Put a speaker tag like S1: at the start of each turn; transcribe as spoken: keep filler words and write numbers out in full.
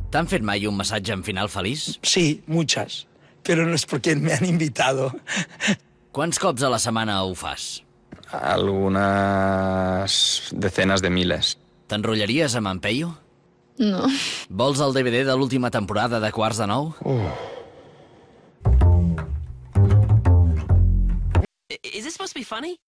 S1: ¿T'han fet mai un massatge en final feliç?
S2: Sí, muchas, pero no es porque me han invitado.
S1: Quants cops a la setmana ho fas?
S3: Algunes decenas de miles.
S1: T'enrotllaries amb en Peyu?
S4: No.
S1: Vols el D V D de l'última temporada de Quarts de Nou?
S3: Uh.
S5: Is this supposed to be funny?